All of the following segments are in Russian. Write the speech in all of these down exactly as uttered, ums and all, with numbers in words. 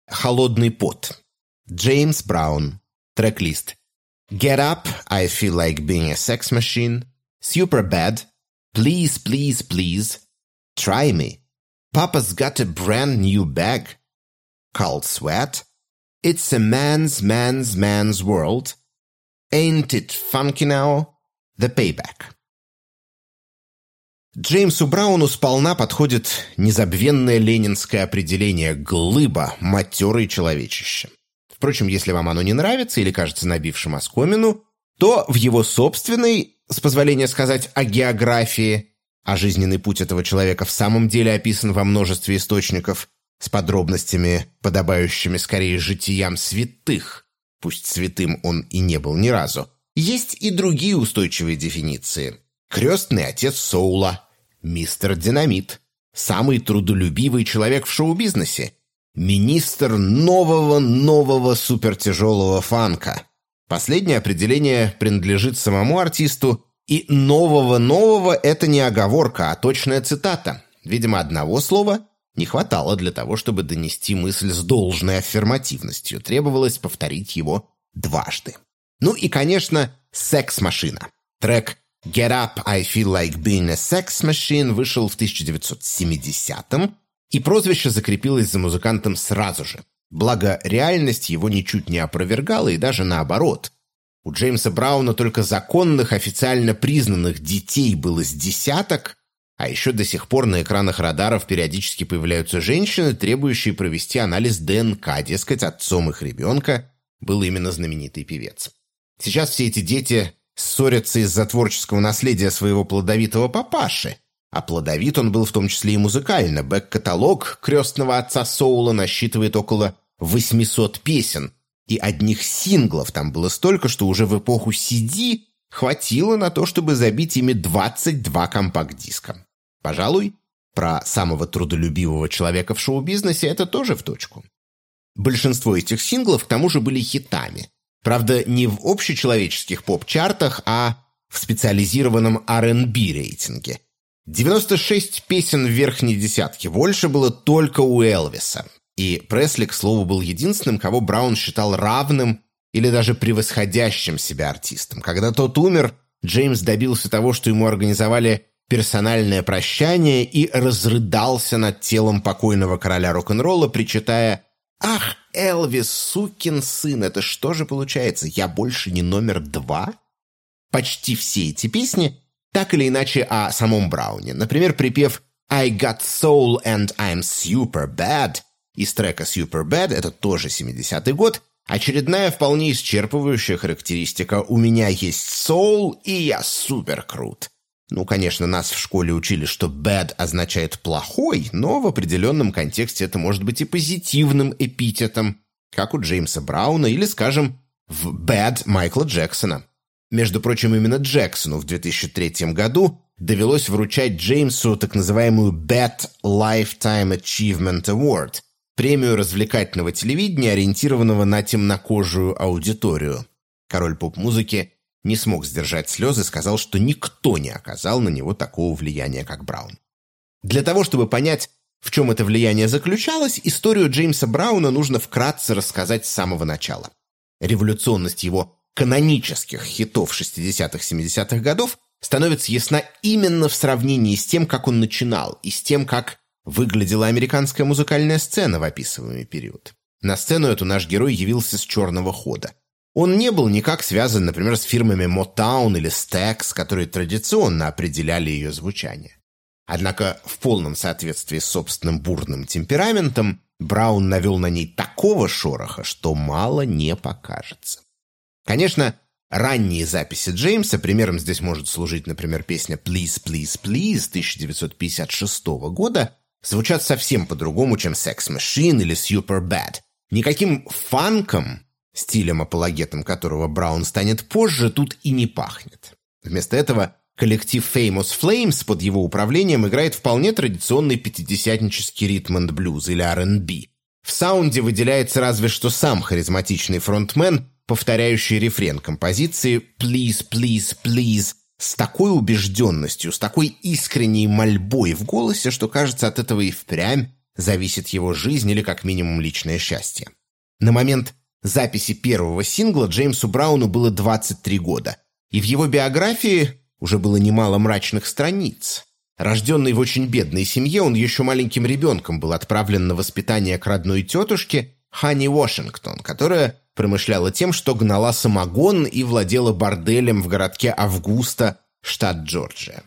«Холодный пот». Джеймс Браун. Трек-лист. «Get Up, I Feel Like Being a Sex Machine», «Super Bad», «Please, Please, Please», «Try Me», «Papa's Got a Brand New Bag», «Cold Sweat», «It's a Man's, Man's, Man's World», «Ain't It Funky Now», «The Payback». Джеймсу Брауну сполна подходит незабвенное ленинское определение «глыба, матерый человечище». Впрочем, если вам оно не нравится или кажется набившим оскомину, то в его собственной, с позволения сказать, о географии, а жизненный путь этого человека в самом деле описан во множестве источников с подробностями, подобающими скорее житиям святых, пусть святым он и не был ни разу, есть и другие устойчивые дефиниции. Крестный отец соула, мистер Динамит, самый трудолюбивый человек в шоу-бизнесе, министр нового-нового супертяжелого фанка. Последнее определение принадлежит самому артисту, и «нового-нового» — это не оговорка, а точная цитата. Видимо, одного слова не хватало для того, чтобы донести мысль с должной аффирмативностью. Требовалось повторить его дважды. Ну и, конечно, «Секс-машина». Трек «Get Up, I Feel Like Being a Sex Machine» вышел в тысяча девятьсот семидесятом, и прозвище закрепилось за музыкантом сразу же. Благо, реальность его ничуть не опровергала, и даже наоборот. У Джеймса Брауна только законных, официально признанных детей было с десяток, а еще до сих пор на экранах радаров периодически появляются женщины, требующие провести анализ ДНК, дескать, отцом их ребенка был именно знаменитый певец. Сейчас все эти дети ссорятся из-за творческого наследия своего плодовитого папаши, а плодовит он был в том числе и музыкально. Бэк-каталог крестного отца соула насчитывает около восьмисот песен, и одних синглов там было столько, что уже в эпоху си ди хватило на то, чтобы забить ими двадцать два компакт-диска. Пожалуй, про самого трудолюбивого человека в шоу-бизнесе это тоже в точку. Большинство этих синглов к тому же были хитами. Правда, не в общечеловеческих поп-чартах, а в специализированном ар энд би рейтинге. девяносто шесть песен в верхней десятке, больше было только у Элвиса. И Пресли, к слову, был единственным, кого Браун считал равным или даже превосходящим себя артистом. Когда тот умер, Джеймс добился того, что ему организовали персональное прощание, и разрыдался над телом покойного короля рок-н-ролла, причитая: «Ах, Элвис, сукин сын, это что же получается, я больше не номер два?» Почти все эти песни так или иначе о самом Брауне. Например, припев «I got soul and I'm super bad» из трека «Super Bad», это тоже семидесятый год, очередная вполне исчерпывающая характеристика «У меня есть soul, и я супер крут». Ну, конечно, нас в школе учили, что «bad» означает «плохой», но в определенном контексте это может быть и позитивным эпитетом, как у Джеймса Брауна или, скажем, в «bad» Майкла Джексона. Между прочим, именно Джексону в две тысячи третьем году довелось вручать Джеймсу так называемую «Bat Lifetime Achievement Award» – премию развлекательного телевидения, ориентированного на темнокожую аудиторию. Король поп-музыки не смог сдержать слезы, сказал, что никто не оказал на него такого влияния, как Браун. Для того, чтобы понять, в чем это влияние заключалось, историю Джеймса Брауна нужно вкратце рассказать с самого начала. Революционность его канонических хитов шестидесятых-семидесятых годов становится ясна именно в сравнении с тем, как он начинал, и с тем, как выглядела американская музыкальная сцена в описываемый период. На сцену эту наш герой явился с черного хода. Он не был никак связан, например, с фирмами Motown или Stax, которые традиционно определяли ее звучание. Однако в полном соответствии с собственным бурным темпераментом Браун навел на ней такого шороха, что мало не покажется. Конечно, ранние записи Джеймса, примером здесь может служить, например, песня «Please, Please, Please» тысяча девятьсот пятьдесят шестого года, звучат совсем по-другому, чем «Sex Machine» или «Super Bad». Никаким фанком, стилем, апологетом которого Браун станет позже, тут и не пахнет. Вместо этого коллектив Famous Flames под его управлением играет вполне традиционный пятидесятнический ритм-энд-блюз или ар энд би. В саунде выделяется разве что сам харизматичный фронтмен, повторяющий рефрен композиции «Please, please, please» с такой убежденностью, с такой искренней мольбой в голосе, что, кажется, от этого и впрямь зависит его жизнь или как минимум личное счастье. На момент записи первого сингла Джеймсу Брауну было двадцать три года, и в его биографии уже было немало мрачных страниц. Рожденный в очень бедной семье, он еще маленьким ребенком был отправлен на воспитание к родной тетушке Ханни Вашингтон, которая промышляла тем, что гнала самогон и владела борделем в городке Августа, штат Джорджия.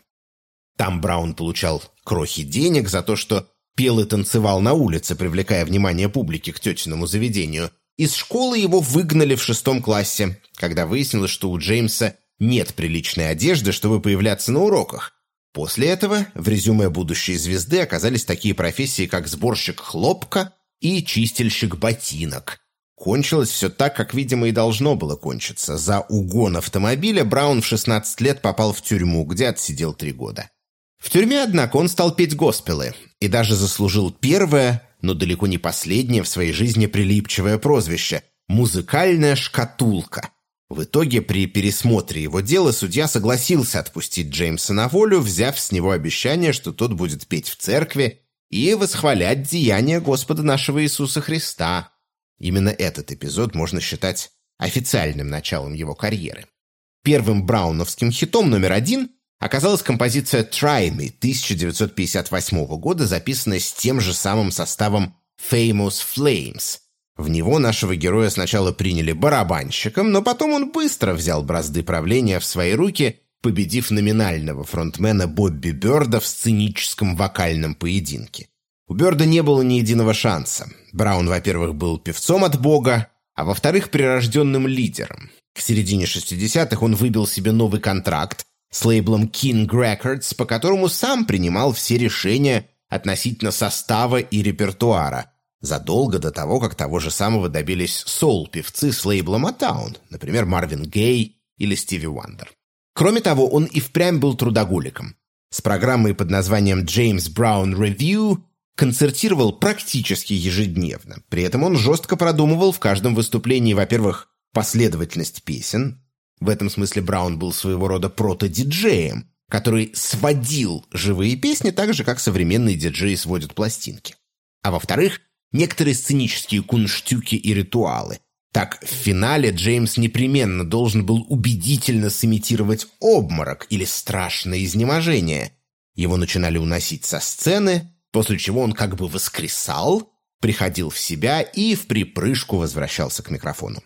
Там Браун получал крохи денег за то, что пел и танцевал на улице, привлекая внимание публики к тетиному заведению. Из школы его выгнали в шестом классе, когда выяснилось, что у Джеймса нет приличной одежды, чтобы появляться на уроках. После этого в резюме будущей звезды оказались такие профессии, как сборщик хлопка и чистильщик ботинок. Кончилось все так, как, видимо, и должно было кончиться. За угон автомобиля Браун в шестнадцать лет попал в тюрьму, где отсидел три года. В тюрьме, однако, он стал петь госпелы и даже заслужил первое, но далеко не последнее в своей жизни прилипчивое прозвище – «музыкальная шкатулка». В итоге, при пересмотре его дела, судья согласился отпустить Джеймса на волю, взяв с него обещание, что тот будет петь в церкви и восхвалять деяния Господа нашего Иисуса Христа. Именно этот эпизод можно считать официальным началом его карьеры. Первым брауновским хитом номер один оказалась композиция «Try Me» тысяча девятьсот пятьдесят восьмого года, записанная с тем же самым составом «Famous Flames». В него нашего героя сначала приняли барабанщиком, но потом он быстро взял бразды правления в свои руки, победив номинального фронтмена Бобби Бёрда в сценическом вокальном поединке. У Бёрда не было ни единого шанса. Браун, во-первых, был певцом от бога, а во-вторых, прирожденным лидером. К середине шестидесятых он выбил себе новый контракт с лейблом King Records, по которому сам принимал все решения относительно состава и репертуара, задолго до того, как того же самого добились соул-певцы с лейбла Motown, например, Марвин Гей или Стиви Уандер. Кроме того, он и впрямь был трудоголиком. С программой под названием «James Brown Review» концертировал практически ежедневно. При этом он жестко продумывал в каждом выступлении, во-первых, последовательность песен. В этом смысле Браун был своего рода прото-диджеем, который сводил живые песни так же, как современные диджеи сводят пластинки. А во-вторых, некоторые сценические кунштюки и ритуалы. Так, в финале Джеймс непременно должен был убедительно сымитировать обморок или страшное изнеможение. Его начинали уносить со сцены, после чего он как бы воскресал, приходил в себя и в припрыжку возвращался к микрофону.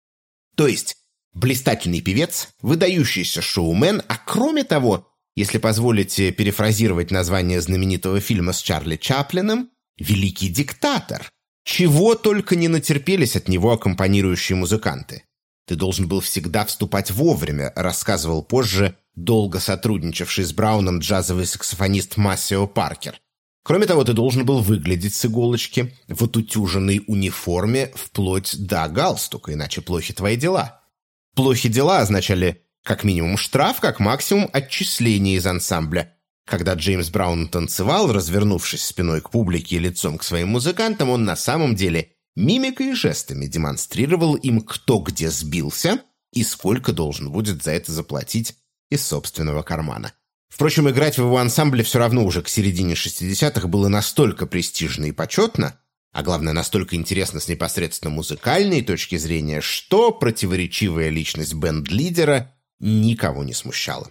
То есть, блистательный певец, выдающийся шоумен, а кроме того, если позволите перефразировать название знаменитого фильма с Чарли Чаплином, великий диктатор. Чего только не натерпелись от него аккомпанирующие музыканты. «Ты должен был всегда вступать вовремя», рассказывал позже долго сотрудничавший с Брауном джазовый саксофонист Массио Паркер. Кроме того, ты должен был выглядеть с иголочки в отутюженной униформе вплоть до галстука, иначе плохи твои дела. Плохи дела означали как минимум штраф, как максимум отчисление из ансамбля. Когда Джеймс Браун танцевал, развернувшись спиной к публике и лицом к своим музыкантам, он на самом деле мимикой и жестами демонстрировал им, кто где сбился и сколько должен будет за это заплатить из собственного кармана. Впрочем, играть в его ансамбле все равно уже к середине шестидесятых было настолько престижно и почетно, а главное, настолько интересно с непосредственно музыкальной точки зрения, что противоречивая личность бенд-лидера никого не смущала.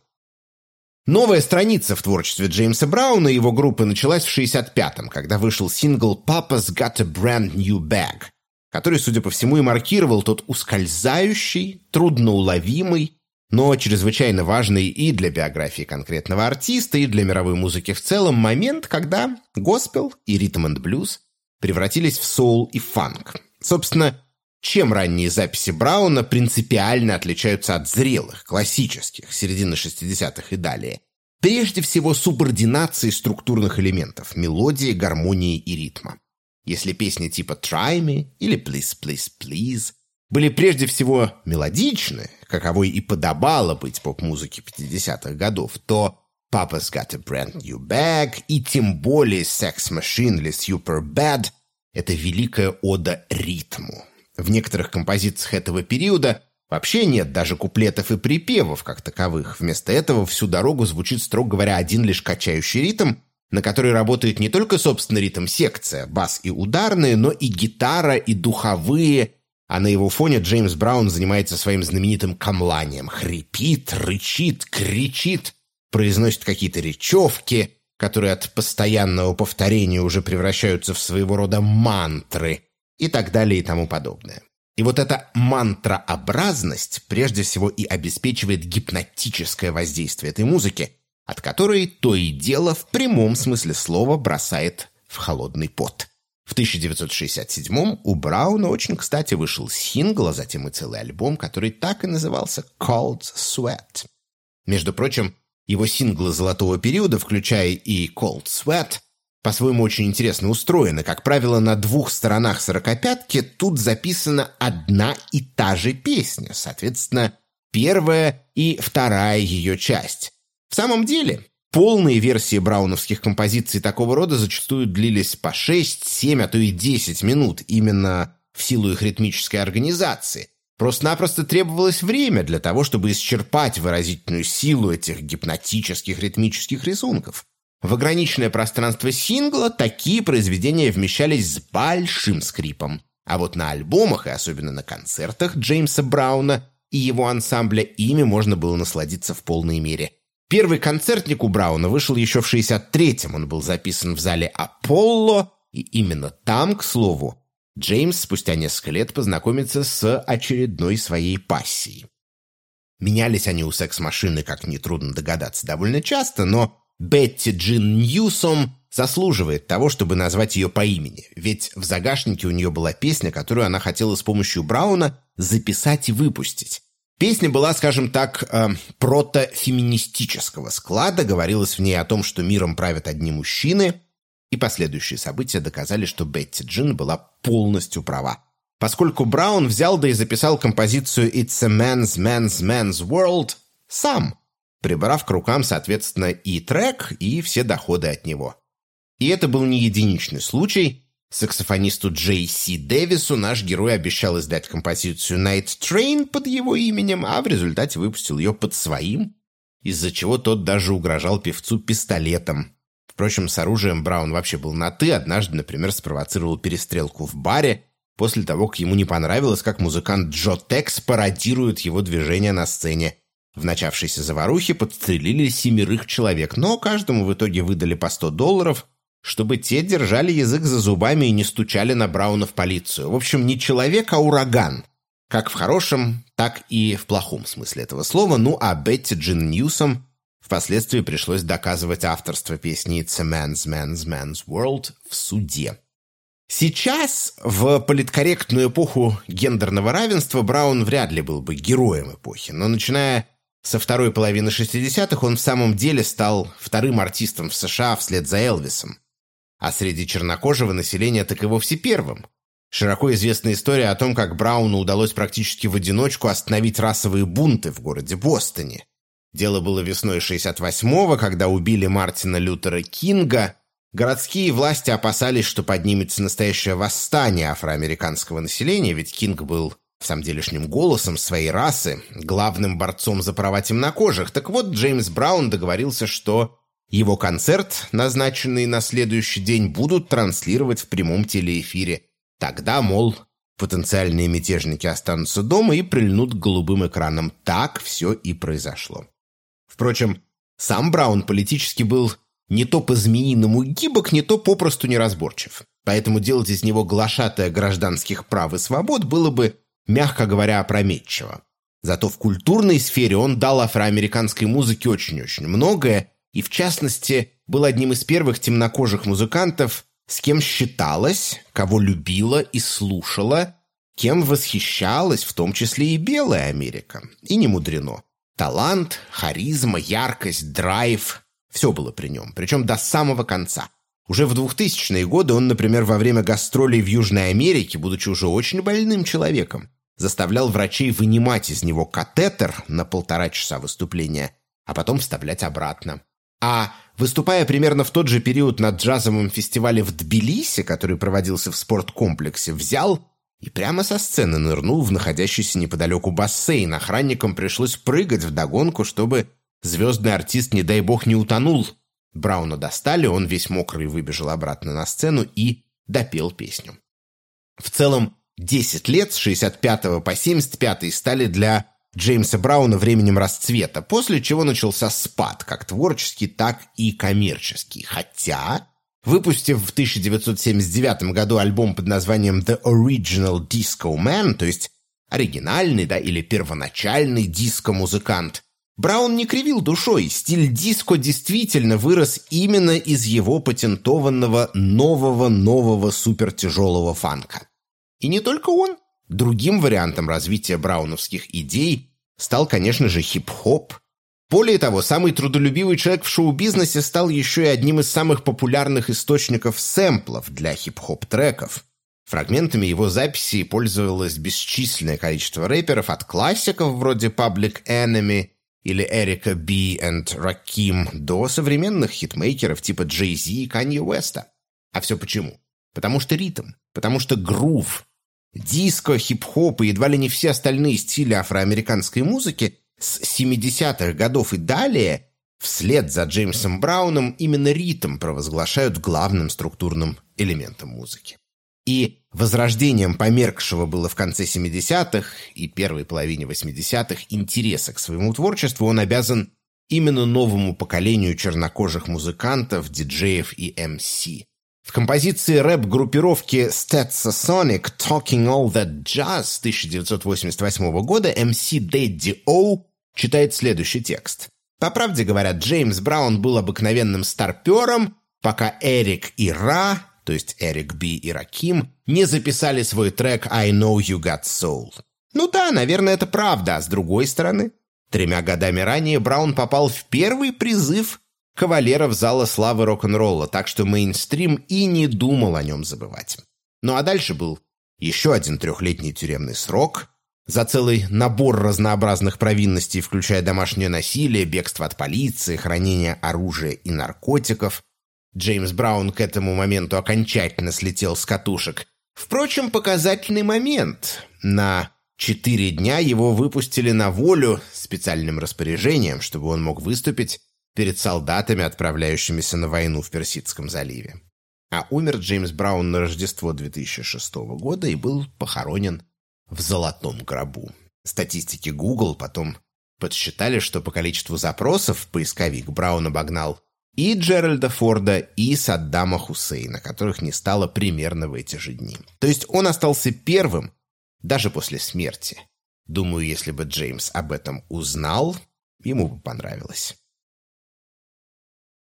Новая страница в творчестве Джеймса Брауна и его группы началась в шестьдесят пятом, когда вышел сингл «Papa's Got a Brand New Bag», который, судя по всему, и маркировал тот ускользающий, трудноуловимый, но чрезвычайно важный и для биографии конкретного артиста, и для мировой музыки в целом момент, когда госпел и ритм-энд-блюз превратились в соул и фанк. Собственно, чем ранние записи Брауна принципиально отличаются от зрелых, классических, середины шестидесятых и далее? Прежде всего, субординацией структурных элементов – мелодии, гармонии и ритма. Если песни типа «Try Me» или «Please, Please, Please» были прежде всего мелодичны, каковой и подобало быть поп-музыке пятидесятых годов, то «Papa's Got a Brand New Bag» и тем более «Sex Machine» или «Superbad» — это великая ода ритму. В некоторых композициях этого периода вообще нет даже куплетов и припевов как таковых. Вместо этого всю дорогу звучит, строго говоря, один лишь качающий ритм, на которой работает не только, собственно, ритм-секция, бас и ударные, но и гитара, и духовые, а на его фоне Джеймс Браун занимается своим знаменитым камланием. Хрипит, рычит, кричит, произносит какие-то речевки, которые от постоянного повторения уже превращаются в своего рода мантры и так далее и тому подобное. И вот эта мантрообразность прежде всего и обеспечивает гипнотическое воздействие этой музыки, от которой то и дело в прямом смысле слова бросает в холодный пот. В тысяча девятьсот шестьдесят седьмом у Брауна очень кстати вышел сингл, а затем и целый альбом, который так и назывался «Cold Sweat». Между прочим, его синглы золотого периода, включая и «Cold Sweat», по-своему очень интересно устроены. Как правило, на двух сторонах сорокопятки тут записана одна и та же песня, соответственно, первая и вторая ее часть. В самом деле, полные версии брауновских композиций такого рода зачастую длились по шесть, семь, а то и десять минут, именно в силу их ритмической организации. Просто-напросто требовалось время для того, чтобы исчерпать выразительную силу этих гипнотических ритмических рисунков. В ограниченное пространство сингла такие произведения вмещались с большим скрипом. А вот на альбомах, и особенно на концертах Джеймса Брауна и его ансамбля, ими можно было насладиться в полной мере. Первый концертник у Брауна вышел еще в шестьдесят третьем. Он был записан в зале «Аполло», и именно там, к слову, Джеймс спустя несколько лет познакомится с очередной своей пассией. Менялись они у секс-машины, как нетрудно догадаться, довольно часто, но Бетти Джин Ньюсом заслуживает того, чтобы назвать ее по имени, ведь в загашнике у нее была песня, которую она хотела с помощью Брауна записать и выпустить. Песня была, скажем так, э, протофеминистического склада, говорилось в ней о том, что миром правят одни мужчины, и последующие события доказали, что Бетти Джин была полностью права. Поскольку Браун взял да и записал композицию «It's a man's, man's, man's world» сам, прибрав к рукам, соответственно, и трек, и все доходы от него. И это был не единичный случай. Саксофонисту Джей Си Дэвису наш герой обещал издать композицию «Night Train» под его именем, а в результате выпустил ее под своим, из-за чего тот даже угрожал певцу пистолетом. Впрочем, с оружием Браун вообще был на «ты». Однажды, например, спровоцировал перестрелку в баре после того, как ему не понравилось, как музыкант Джо Текс пародирует его движения на сцене. В начавшейся заварухе подстрелили семерых человек, но каждому в итоге выдали по сто долларов, чтобы те держали язык за зубами и не стучали на Брауна в полицию. В общем, не человек, а ураган. Как в хорошем, так и в плохом смысле этого слова. Ну а Бетти Джин Ньюсом впоследствии пришлось доказывать авторство песни «It's a man's, man's, man's world» в суде. Сейчас, в политкорректную эпоху гендерного равенства, Браун вряд ли был бы героем эпохи, но начиная со второй половины шестидесятых он в самом деле стал вторым артистом в США вслед за Элвисом, а среди чернокожего населения так и вовсе первым. Широко известна история о том, как Брауну удалось практически в одиночку остановить расовые бунты в городе Бостоне. Дело было весной шестьдесят восьмого, когда убили Мартина Лютера Кинга. Городские власти опасались, что поднимется настоящее восстание афроамериканского населения, ведь Кинг был в самом делешним голосом своей расы, главным борцом за права темнокожих. Так вот, Джеймс Браун договорился, что его концерт, назначенный на следующий день, будут транслировать в прямом телеэфире. Тогда, мол, потенциальные мятежники останутся дома и прильнут к голубым экранам. Так все и произошло. Впрочем, сам Браун политически был не то по-змеиному гибок, не то попросту неразборчив. Поэтому делать из него глашатая гражданских прав и свобод было бы, мягко говоря, опрометчиво. Зато в культурной сфере он дал афроамериканской музыке очень-очень многое, и, в частности, был одним из первых темнокожих музыкантов, с кем считалась, кого любила и слушала, кем восхищалась, в том числе и белая Америка. И не мудрено. Талант, харизма, яркость, драйв – все было при нем, причем до самого конца. Уже в двухтысячные годы он, например, во время гастролей в Южной Америке, будучи уже очень больным человеком, заставлял врачей вынимать из него катетер на полтора часа выступления, а потом вставлять обратно. А выступая примерно в тот же период на джазовом фестивале в Тбилиси, который проводился в спорткомплексе, взял и прямо со сцены нырнул в находящийся неподалеку бассейн. Охранникам пришлось прыгать вдогонку, чтобы звездный артист, не дай бог, не утонул. Брауна достали, он весь мокрый выбежал обратно на сцену и допел песню. В целом, десять лет с шестьдесят пятого по семьдесят пятый стали для Джеймса Брауна временем расцвета, после чего начался спад, как творческий, так и коммерческий. Хотя, выпустив в тысяча девятьсот семьдесят девятом году альбом под названием «The Original Disco Man», то есть оригинальный, да, или первоначальный диско-музыкант, Браун не кривил душой, стиль диско действительно вырос именно из его патентованного нового-нового супертяжелого фанка. И не только он. Другим вариантом развития брауновских идей стал, конечно же, хип-хоп. Более того, самый трудолюбивый человек в шоу-бизнесе стал еще и одним из самых популярных источников сэмплов для хип-хоп-треков. Фрагментами его записей пользовалось бесчисленное количество рэперов, от классиков вроде Public Enemy или Эрика Би и Раким до современных хитмейкеров типа Джей-Зи и Канье Уэста. А все почему? Потому что ритм, потому что грув. Диско, хип-хоп и едва ли не все остальные стили афроамериканской музыки с семидесятых годов и далее, вслед за Джеймсом Брауном, именно ритм провозглашают главным структурным элементом музыки. И возрождением померкшего было в конце семидесятых и первой половине восьмидесятых интереса к своему творчеству он обязан именно новому поколению чернокожих музыкантов, диджеев и эм си. В композиции рэп-группировки Stetsasonic «Talking All That Jazz» тысяча девятьсот восемьдесят восьмого года эм си Daddy O читает следующий текст. По правде говоря, Джеймс Браун был обыкновенным старпером, пока Эрик и Ра, то есть Эрик Би и Раким, не записали свой трек «I Know You Got Soul». Ну да, наверное, это правда, а с другой стороны, тремя годами ранее Браун попал в первый призыв кавалеров зала славы рок-н-ролла, так что мейнстрим и не думал о нем забывать. Ну а дальше был еще один трехлетний тюремный срок за целый набор разнообразных провинностей, включая домашнее насилие, бегство от полиции, хранение оружия и наркотиков. Джеймс Браун к этому моменту окончательно слетел с катушек. Впрочем, показательный момент. На четыре дня его выпустили на волю специальным распоряжением, чтобы он мог выступить перед солдатами, отправляющимися на войну в Персидском заливе. А умер Джеймс Браун на Рождество две тысячи шестого года и был похоронен в золотом гробу. Статистики Google потом подсчитали, что по количеству запросов поисковик Браун обогнал и Джеральда Форда, и Саддама Хусейна, которых не стало примерно в эти же дни. То есть он остался первым даже после смерти. Думаю, если бы Джеймс об этом узнал, ему бы понравилось.